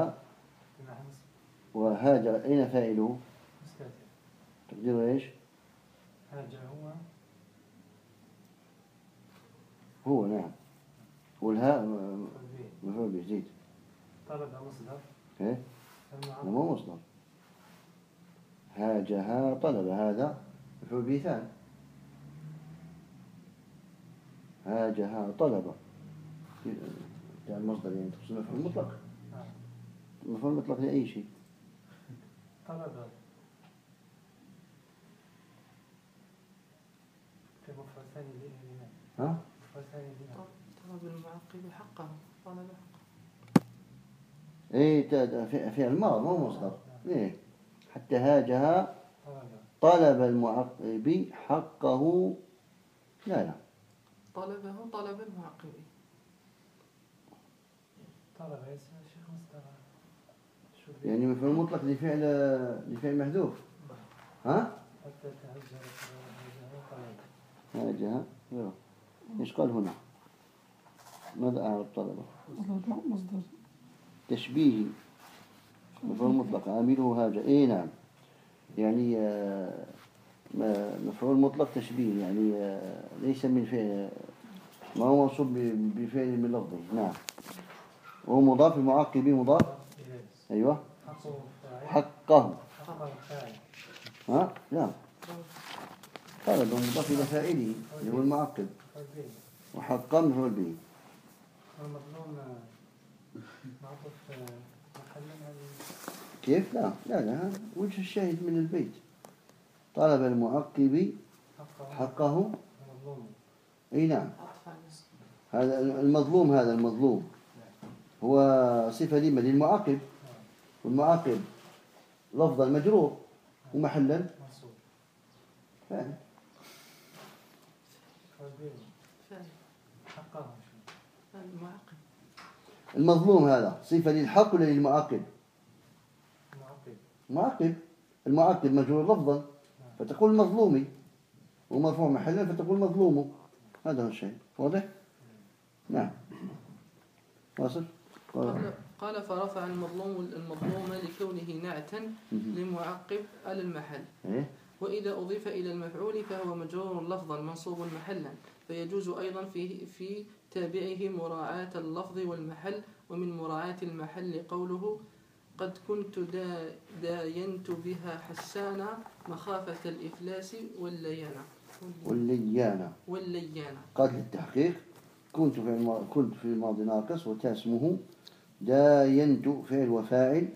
وهاجر أين فاعله؟ مستتر. تقديره إيش؟ هاجر هو نعم. والهاء مفعول به زيد. طلب مصدر. إيه؟ مو مصدر. هاجها طلب هذا مفعول به ثاني. هاجها طلب يعني المصدر يعني تقصد مفعول مطلق. مفعول مطلق لأي شيء. طلب في مفعول ثاني لمن؟ ها؟ مفعول ثاني لمن؟ طلب المعقب حقه. طلب حقه. إيه في الماضي مو مصدر. إيه حتى هاجها طلب المعقب حقه. لا طلبه طلب المعقب. طلب يا شيخ مصطفى. يعني مفعول مطلق لفعل محذوف. ها؟ حتى تهجر طلب. هاجها غيره. ايش قال هنا؟ ماذا أعرف طلبه؟ مصدر تشبيه مفعول مطلق عامله هاجة. اي نعم، يعني مفعول مطلق تشبيه، يعني ليس من فعل، ما هو موصوف بفعل من لفظه. نعم، وهو مضاف، المعقب مضاف. ايوه، حقه. ها لا، طلب مضاف الى فاعله اللي هو المعقب، وحقا مفعول به. المظلوم معطوف محلا. كيف؟ لا وجه الشاهد من البيت. طلب المعقب حقه. اي نعم، هذا المظلوم، هذا المظلوم هو صفة لما للمعقب، والمعقب لفظا مجرور ومحلا فاعل. المظلوم هذا صفة للحق ولا للمعقب؟ معقب. المعقب مجرور لفظا فتقول مظلومي، ومرفوع محلا فتقول مظلومه. هذا هو الشيء واضح؟ نعم. واصل؟ قال فرفع المظلوم لكونه نعتا لمعقب على المحل. وإذا أضيف إلى المفعول فهو مجرور لفظا منصوب محلا، فيجوز أيضا في تابعه مراعاة اللفظ والمحل. ومن مراعاة المحل قوله قد كنت داينت بها حسانا مخافة الإفلاس والليانة. قد للتحقيق. كنت في الماضي ناقص وتاء اسمه، داينت فعل وفاعل،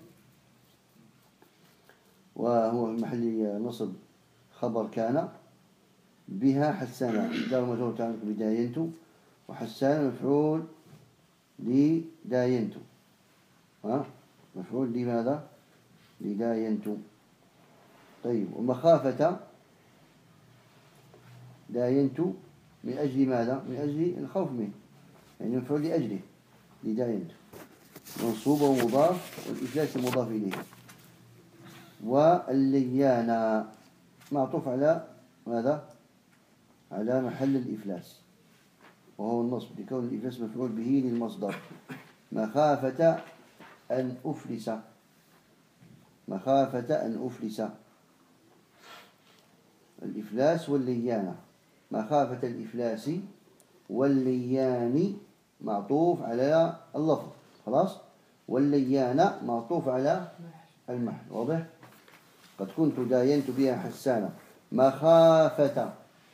وهو محل نصب خبر كان، بها حسانا جار مجرور تعلق بداينت، وحسان مفعول لداينت. مفعول لماذا؟ لداينت. طيب، ومخافة داينت من أجل ماذا؟ من أجل الخوف منه، يعني مفعول لأجله لداينت، منصوب ومضاف، والإفلاس مضاف إليه. والليانة معطوف على ماذا؟ على محل الإفلاس، وهو النصب لكون الإفلاس مفعول به للمصدر. مخافة أن أفلس، مخافة أن أفلس. الإفلاس والليانة، مخافة الإفلاس والليان معطوف على اللفظ خلاص، والليانة معطوف على المحل. واضح؟ قد كنت داينت بها حسانة مخافة،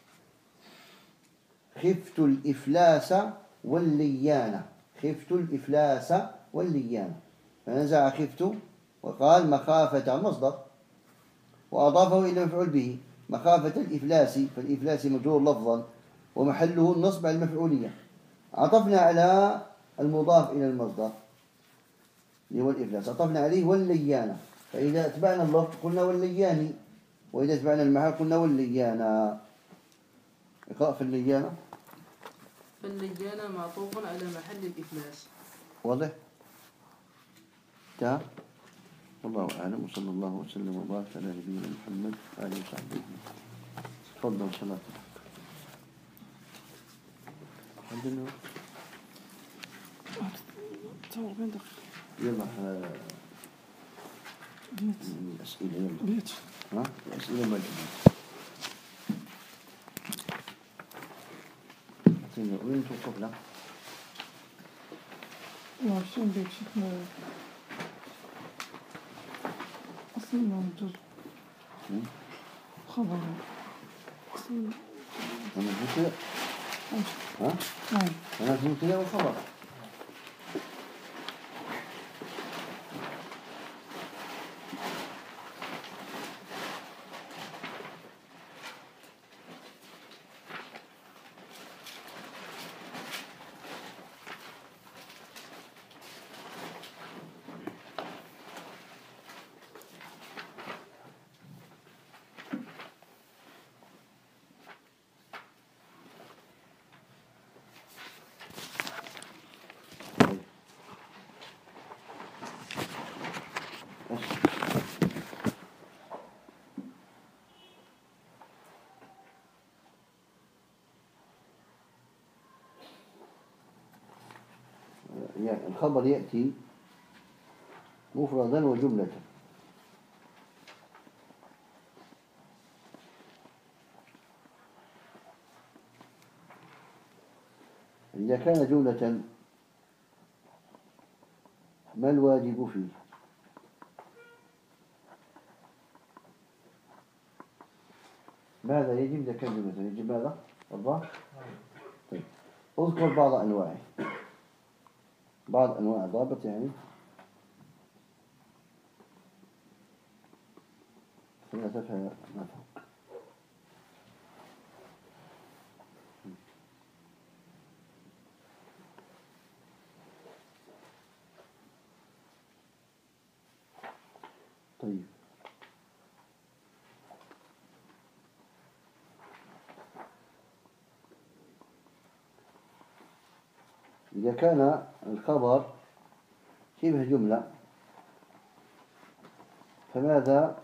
خفت الإفلاس والليانة، خفت الإفلاس والليانة، فنزع خفت وقال مخافة المصدر وأضافه إلى مفعول به، مخافة الإفلاس، فالإفلاس مجرور لفظا ومحله النصب على المفعولية. عطفنا على المضاف إلى المصدر اللي هو الإفلاس، عطفنا عليه والليانة، فإذا اتبعنا اللفظ قلنا واللياني، وإذا اتبعنا المحل قلنا والليانة. اقرأ في الليانة. فالليانة معطوف على محل الإفلاس. واضح؟ والله أعلم، وصلى الله وسلم وبارك على نبينا محمد وآله وصحبه. تفضل صلاة. عندنا يلا الأسئلة. يلا الأسئلة مجموعة. وين توقف له؟ 20 بيت شكله أصلا موجود خبر أصلا. أنا قلت أنا قلت له خبر. يعني الخبر يأتي مفردا وجملة. إذا كان جملة ما الواجب فيه؟ ماذا يجب إذا كان جملة؟ يجب ماذا؟ الله؟ طيب اذكر بعض أنواعه، بعض أنواع ضابط يعني ثلاثة ما فوق. طيب إذا كان الخبر شبه جملة فماذا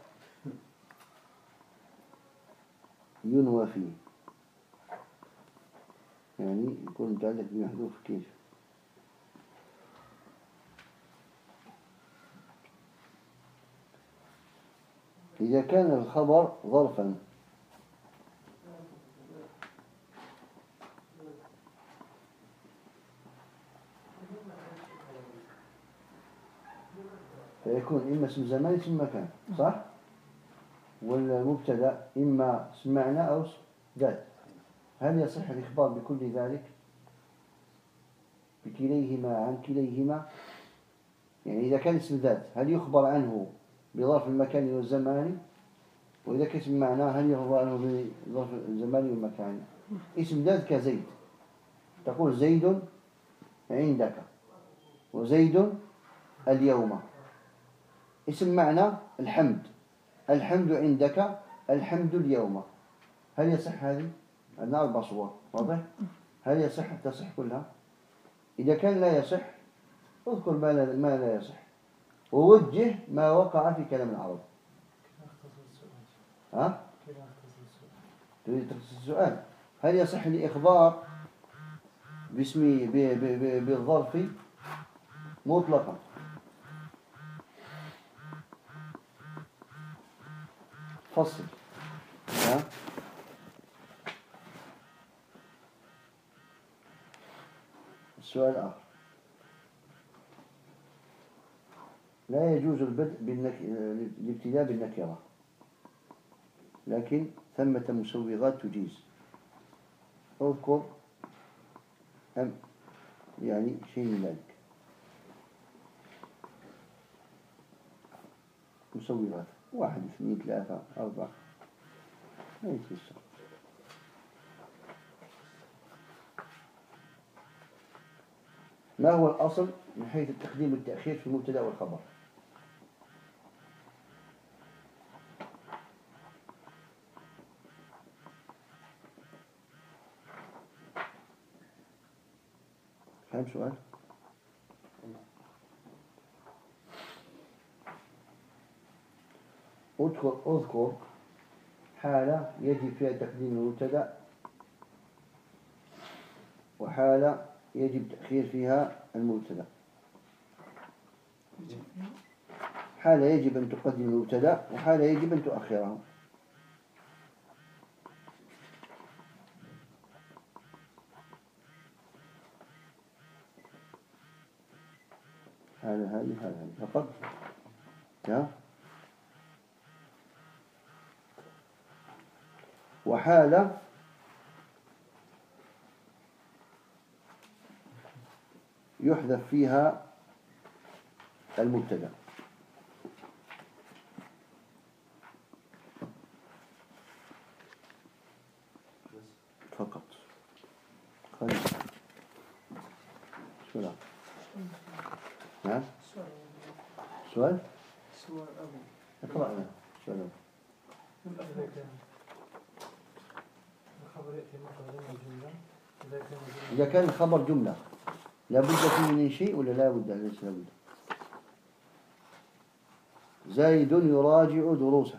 ينوى فيه؟ يعني يكون متعلق بمحذوف كيف؟ إذا كان الخبر ظرفا فيكون إما اسم زمان اسم مكان، صح؟ والمبتدأ إما اسم معنى أو اسم ذات. هل يصح الإخبار بكل ذلك؟ بكليهما عن كليهما؟ يعني إذا كان اسم ذات هل يخبر عنه بظرف المكان والزمان؟ وإذا كان اسم معنى هل يخبر عنه بظرف الزمان والمكان؟ اسم ذات كزيد، تقول زيد عندك وزيد اليوم. اسم معنى الحمد، الحمد عندك الحمد اليوم. هل يصح هذه؟ عندنا 4 صور، واضح؟ هل يصح تصح كلها؟ إذا كان لا يصح اذكر ما لا يصح ووجه ما وقع في كلام العرب. ها؟ تريد تخصص السؤال؟ هل يصح الإخبار باسم بالظرف مطلقا؟ فصل. ها؟ السؤال آخر، لا يجوز الابتداء بالنكرة لكن ثمة مسوغات تجيز. اذكر يعني شيء من ذلك. مسوغات 1 2 3 4 ما يتفسر. ما هو الأصل من حيث التقديم والتأخير في المبتدأ والخبر؟ فهم سؤال؟ اذكر حالة يجب فيها تقديم المبتدأ وحالة يجب تأخير فيها المبتدأ. حالة يجب أن تقدم المبتدأ وحالة يجب أن تؤخره. هذه فقط. وحالة يحذف فيها المبتدأ فقط. خلينا سؤال. ها؟ سؤال؟ اقرأنا سؤال. إذا كان الخبر جملة لابد فيه من شيء ولا لا بد؟ ليس لابد. زيد يراجع دروسه.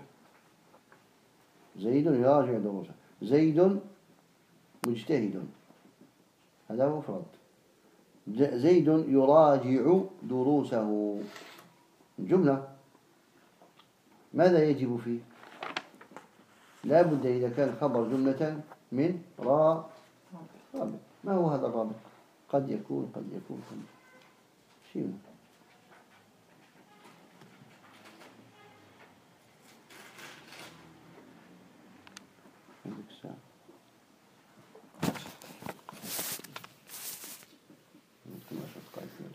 زيد يراجع دروسه. زيد مجتهد، هذا مفرد. زيد يراجع دروسه. جملة ماذا يجب فيه؟ لا بد إذا كان خبر جملة من رابط. ما هو هذا الرابط؟ قد يكون شيء. عندك ساعة. ممكن أشوف قاعدين.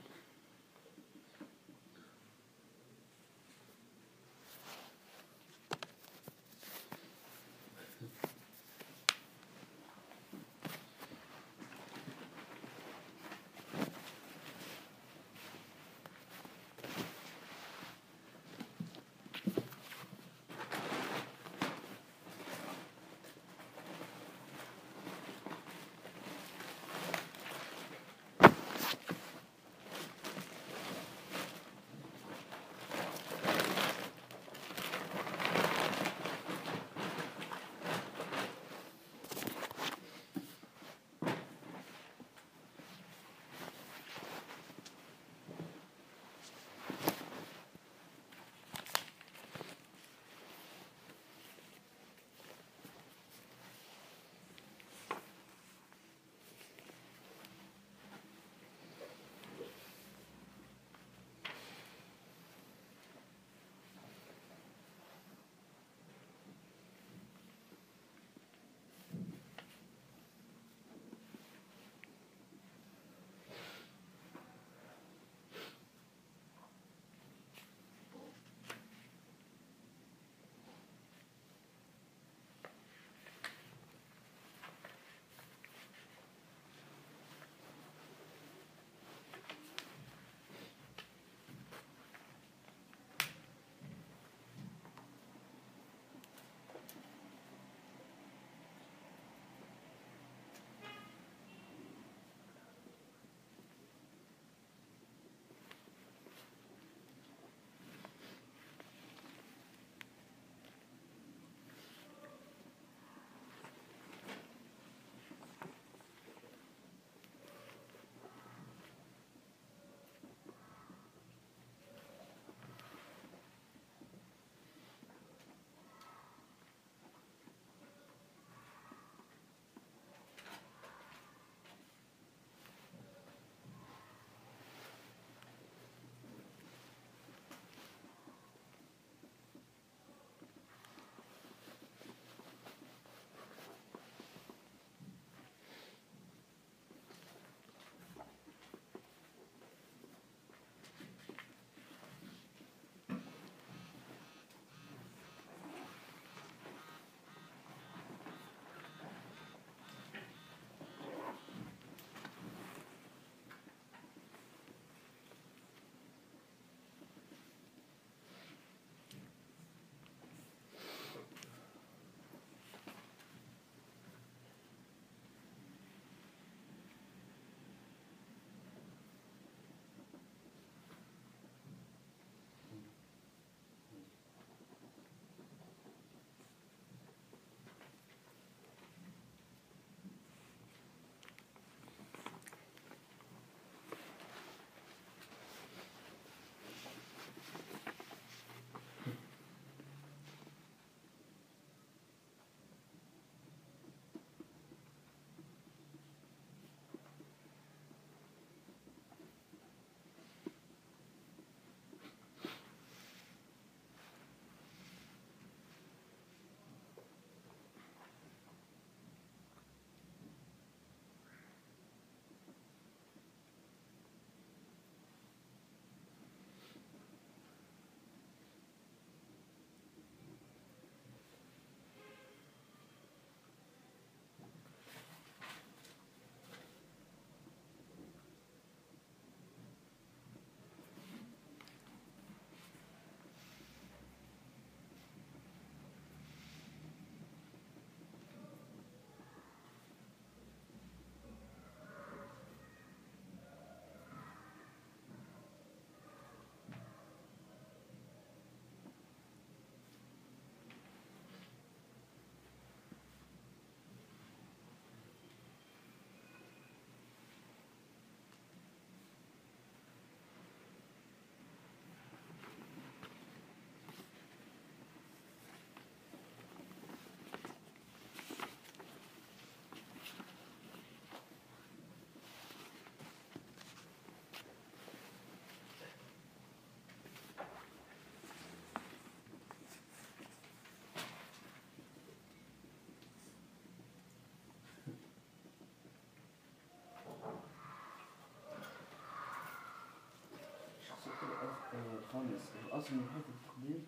خامس الأصل من حيث التقدير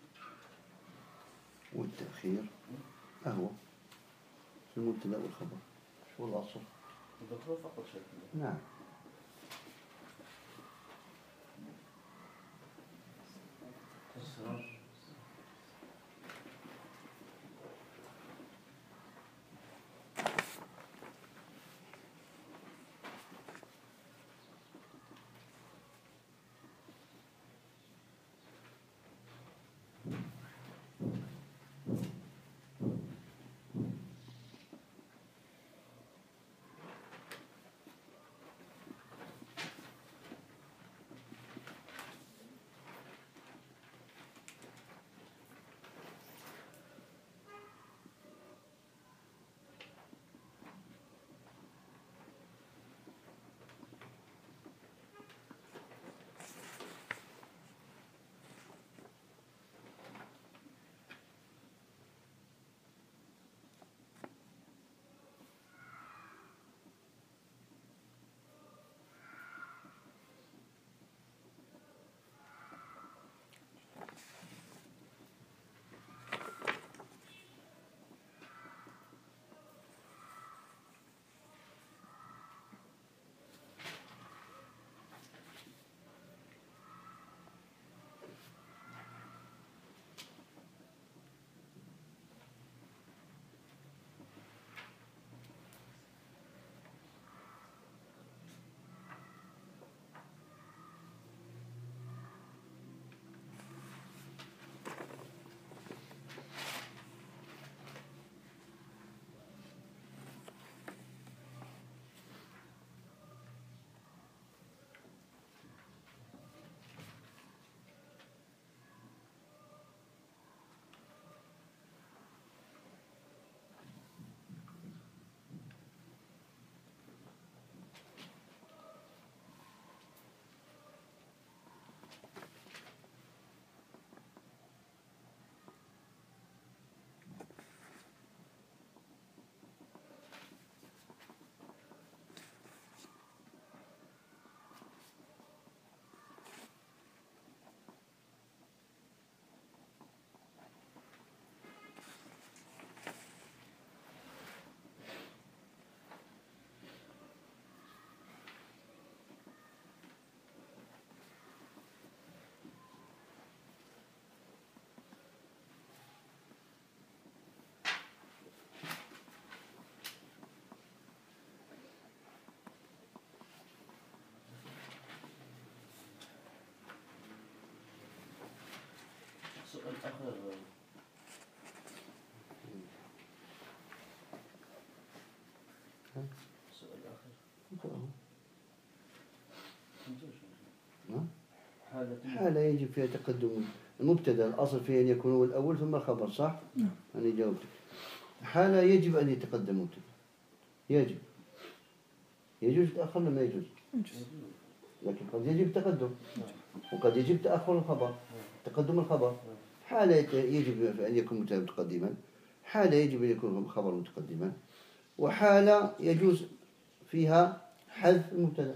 والتأخير أهو في المبتدأ والخبر. شو الأصل؟ الدكتور فقط شكله. نعم. السلام. السؤال الآخر السؤال الآخر حالة يجب فيها تقدم المبتدأ. الأصل فيه أن يكون هو الأول ثم الخبر، صح؟ أنا جاوبتك. حالة يجب أن يتقدم المبتدأ. يجب. يجوز تأخر ولا ما يجوز؟ لكن قد يجب التقدم وقد يجب تأخر الخبر، تقدم الخبر. حالة يجب أن يكون مبتدأ متقدما، حالة يجب أن يكون الخبر متقدما، وحالة يجوز فيها حذف المبتدأ.